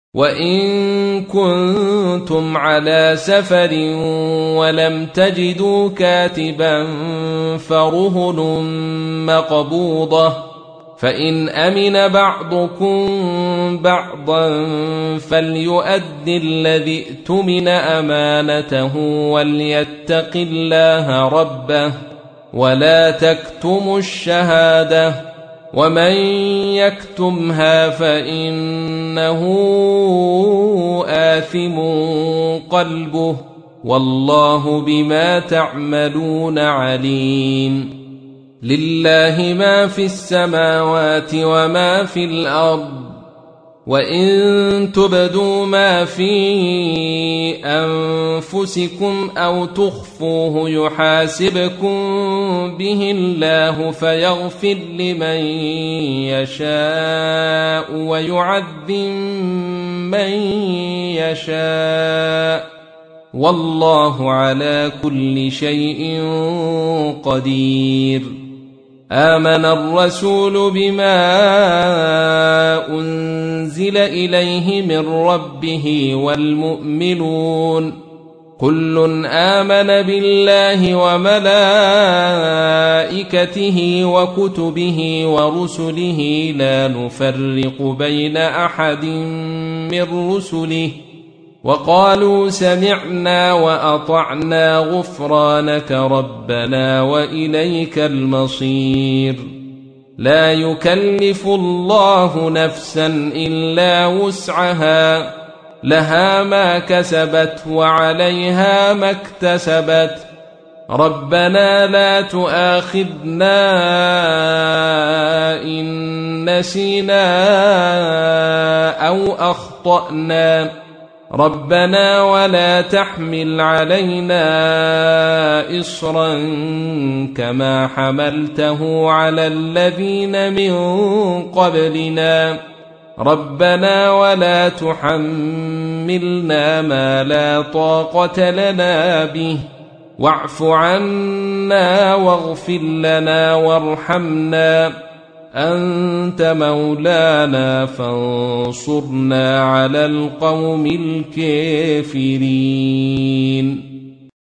وإن كنتم على سفر ولم تجدوا كاتبا فرهن مقبوضة، فإن أمن بعضكم بعضا فليؤد الذي اؤتمن أمانته وليتق الله ربه ولا تكتموا الشهادة، ومن يكتمها فإنه آثم قلبه والله بما تعملون عليم. لله ما في السماوات وما في الأرض، وإن تبدوا ما في أنفسكم أو تخفوه يحاسبكم به الله فيغفر لمن يشاء ويعذب من يشاء والله على كل شيء قدير. آمن الرسول بما أنزل إليه من ربه والمؤمنون كل آمن بالله وملائكته وكتبه ورسله لا نفرق بين أحد من رسله وقالوا سمعنا وأطعنا غفرانك ربنا وإليك المصير. لا يكلف الله نفسا إلا وسعها، لها ما كسبت وعليها ما اكتسبت. ربنا لا تؤاخذنا إن نسينا أو أخطأنا، ربنا ولا تحمل علينا إصرا كما حملته على الذين من قبلنا، ربنا ولا تحملنا ما لا طاقة لنا به واعف عنا واغفر لنا وارحمنا أنت مولانا فانصرنا على القوم الكافرين.